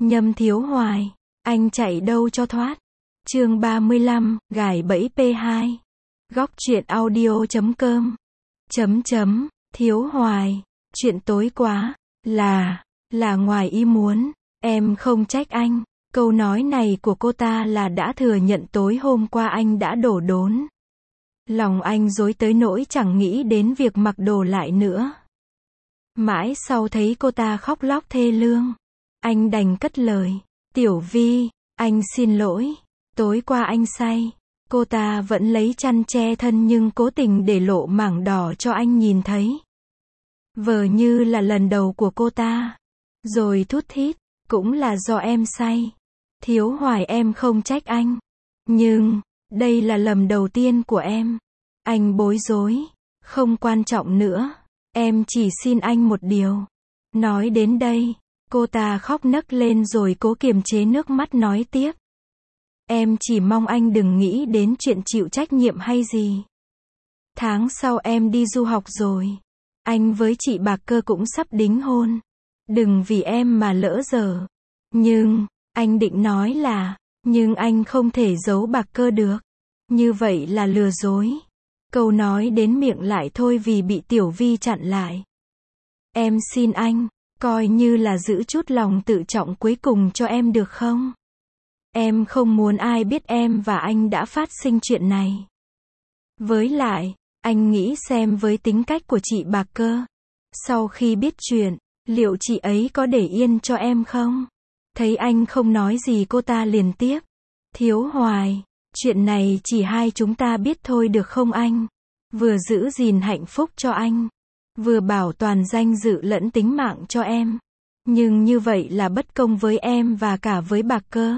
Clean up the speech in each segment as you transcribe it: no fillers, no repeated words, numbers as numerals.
Nhâm Thiếu Hoài, anh chạy đâu cho thoát. Chương 35, gài bẫy P2. Góc truyện audio.com. Thiếu Hoài, chuyện tối quá, là ngoài ý muốn, em không trách anh. Câu nói này của cô ta là đã thừa nhận tối hôm qua anh đã đổ đốn. Lòng anh rối tới nỗi chẳng nghĩ đến việc mặc đồ lại nữa. Mãi sau thấy cô ta khóc lóc thê lương, anh đành cất lời, Tiểu Vi, anh xin lỗi, tối qua anh say. Cô ta vẫn lấy chăn che thân nhưng cố tình để lộ mảng đỏ cho anh nhìn thấy. Vờ như là lần đầu của cô ta. Rồi thút thít, cũng là do em say. Thiếu Hoài, em không trách anh. Nhưng, đây là lầm đầu tiên của em. Anh bối rối. Không quan trọng nữa. Em chỉ xin anh một điều. Nói đến đây, cô ta khóc nấc lên rồi cố kiềm chế nước mắt nói tiếp. Em chỉ mong anh đừng nghĩ đến chuyện chịu trách nhiệm hay gì. Tháng sau em đi du học rồi. Anh với chị Bạc Cơ cũng sắp đính hôn. Đừng vì em mà lỡ dở. Nhưng, anh định nói là, nhưng anh không thể giấu Bạc Cơ được. Như vậy là lừa dối. Câu nói đến miệng lại thôi vì bị Tiểu Vi chặn lại. Em xin anh, coi như là giữ chút lòng tự trọng cuối cùng cho em được không? Em không muốn ai biết em và anh đã phát sinh chuyện này. Với lại, anh nghĩ xem với tính cách của chị Bạc Cơ. Sau khi biết chuyện, liệu chị ấy có để yên cho em không? Thấy anh không nói gì cô ta liền tiếp. Thiếu Hoài, chuyện này chỉ hai chúng ta biết thôi được không anh? Vừa giữ gìn hạnh phúc cho anh, vừa bảo toàn danh dự lẫn tính mạng cho em. Nhưng như vậy là bất công với em và cả với Bạc Cơ.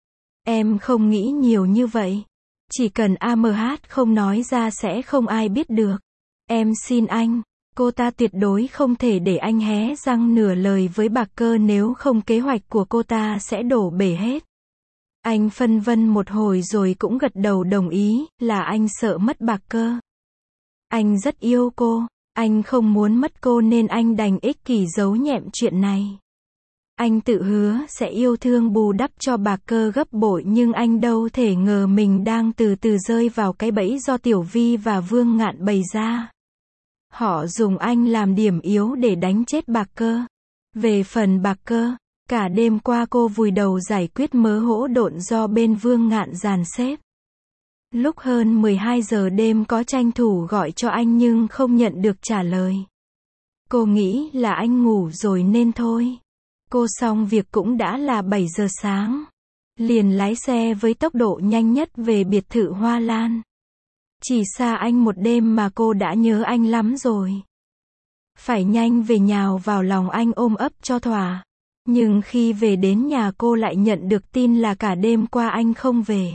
Em không nghĩ nhiều như vậy. Chỉ cần AMH không nói ra sẽ không ai biết được. Em xin anh, cô ta tuyệt đối không thể để anh hé răng nửa lời với Bạc Cơ, nếu không kế hoạch của cô ta sẽ đổ bể hết. Anh phân vân một hồi rồi cũng gật đầu đồng ý, là anh sợ mất Bạc Cơ. Anh rất yêu cô, anh không muốn mất cô nên anh đành ích kỷ giấu nhẹm chuyện này. Anh tự hứa sẽ yêu thương bù đắp cho Bạc Cơ gấp bội, nhưng anh đâu thể ngờ mình đang từ từ rơi vào cái bẫy do Tiểu Vi và Vương Ngạn bày ra. Họ dùng anh làm điểm yếu để đánh chết Bạc Cơ. Về phần Bạc Cơ, cả đêm qua cô vùi đầu giải quyết mớ hỗn độn do bên Vương Ngạn dàn xếp. Lúc hơn 12 giờ đêm có tranh thủ gọi cho anh nhưng không nhận được trả lời. Cô nghĩ là anh ngủ rồi nên thôi. Cô xong việc cũng đã là 7 giờ sáng. Liền lái xe với tốc độ nhanh nhất về biệt thự Hoa Lan. Chỉ xa anh một đêm mà cô đã nhớ anh lắm rồi. Phải nhanh về nhào vào lòng anh ôm ấp cho thỏa. Nhưng khi về đến nhà cô lại nhận được tin là cả đêm qua anh không về.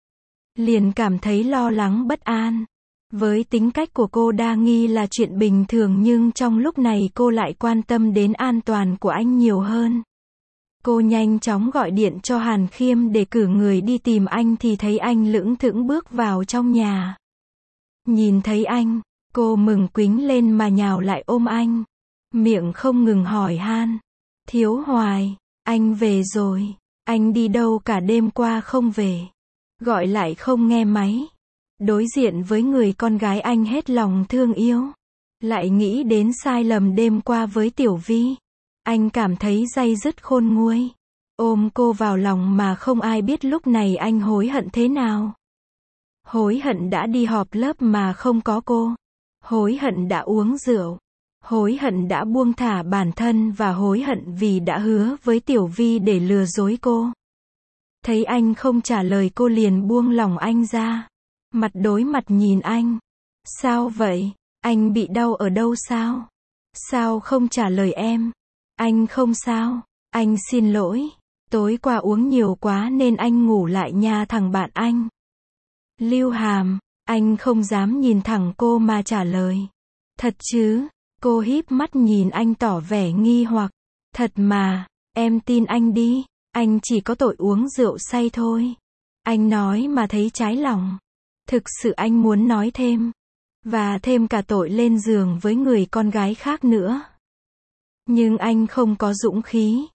Liền cảm thấy lo lắng bất an. Với tính cách của cô đa nghi là chuyện bình thường, nhưng trong lúc này cô lại quan tâm đến an toàn của anh nhiều hơn. Cô nhanh chóng gọi điện cho Hàn Khiêm để cử người đi tìm anh thì thấy anh lững thững bước vào trong nhà. Nhìn thấy anh, cô mừng quính lên mà nhào lại ôm anh. Miệng không ngừng hỏi han. Thiếu Hoài, anh về rồi. Anh đi đâu cả đêm qua không về? Gọi lại không nghe máy. Đối diện với người con gái anh hết lòng thương yêu. Lại nghĩ đến sai lầm đêm qua với Tiểu Vi. Anh cảm thấy day dứt khôn nguôi. Ôm cô vào lòng mà không ai biết lúc này anh hối hận thế nào. Hối hận đã đi họp lớp mà không có cô. Hối hận đã uống rượu. Hối hận đã buông thả bản thân và hối hận vì đã hứa với Tiểu Vi để lừa dối cô. Thấy anh không trả lời cô liền buông lòng anh ra. Mặt đối mặt nhìn anh. Sao vậy? Anh bị đau ở đâu sao? Sao không trả lời em? Anh không sao. Anh xin lỗi. Tối qua uống nhiều quá nên anh ngủ lại nhà thằng bạn anh. Lưu Hàm, anh không dám nhìn thẳng cô mà trả lời. Thật chứ? Cô híp mắt nhìn anh tỏ vẻ nghi hoặc. Thật mà, em tin anh đi. Anh chỉ có tội uống rượu say thôi. Anh nói mà thấy trái lòng. Thực sự anh muốn nói thêm. Và thêm cả tội lên giường với người con gái khác nữa. Nhưng anh không có dũng khí.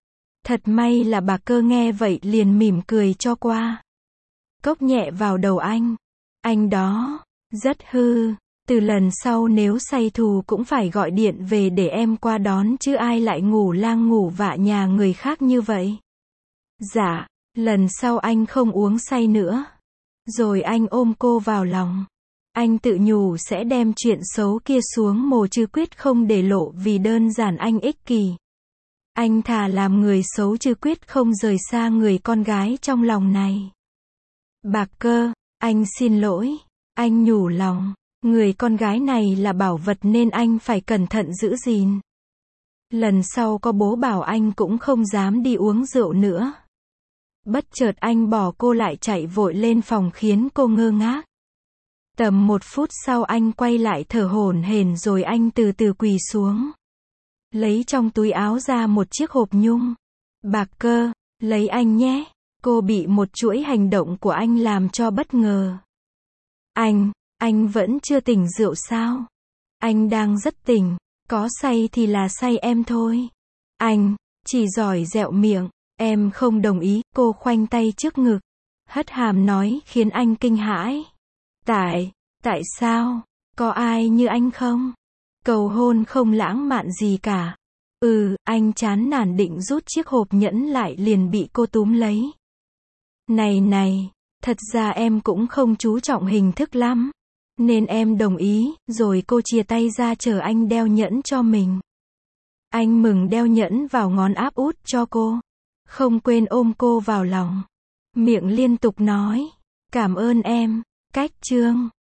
Thật may là bà Cơ nghe vậy liền mỉm cười cho qua. Cốc nhẹ vào đầu anh. Anh đó, rất hư. Từ lần sau nếu say thù cũng phải gọi điện về để em qua đón chứ ai lại ngủ lang ngủ vạ nhà người khác như vậy. Dạ, lần sau anh không uống say nữa. Rồi anh ôm cô vào lòng. Anh tự nhủ sẽ đem chuyện xấu kia xuống mồ chứ quyết không để lộ vì đơn giản anh ích kỷ. Anh thà làm người xấu chứ quyết không rời xa người con gái trong lòng này. Bà Cơ, anh xin lỗi. Anh nhủ lòng. Người con gái này là bảo vật nên anh phải cẩn thận giữ gìn. Lần sau có bố bảo anh cũng không dám đi uống rượu nữa. Bất chợt anh bỏ cô lại chạy vội lên phòng khiến cô ngơ ngác. Tầm 1 phút sau anh quay lại thở hổn hển rồi anh từ từ quỳ xuống. Lấy trong túi áo ra một chiếc hộp nhung. Bà Cơ, lấy anh nhé. Cô bị một chuỗi hành động của anh làm cho bất ngờ. Anh vẫn chưa tỉnh rượu sao? Anh đang rất tỉnh. Có say thì là say em thôi. Anh chỉ giỏi dẹo miệng. Em không đồng ý. Cô khoanh tay trước ngực. Hất hàm nói khiến anh kinh hãi. Tại sao? Có ai như anh không? Cầu hôn không lãng mạn gì cả. Anh chán nản định rút chiếc hộp nhẫn lại liền bị cô túm lấy. Này, thật ra em cũng không chú trọng hình thức lắm. Nên em đồng ý, rồi cô chìa tay ra chờ anh đeo nhẫn cho mình. Anh mừng đeo nhẫn vào ngón áp út cho cô. Không quên ôm cô vào lòng. Miệng liên tục nói. Cảm ơn em. Cách chương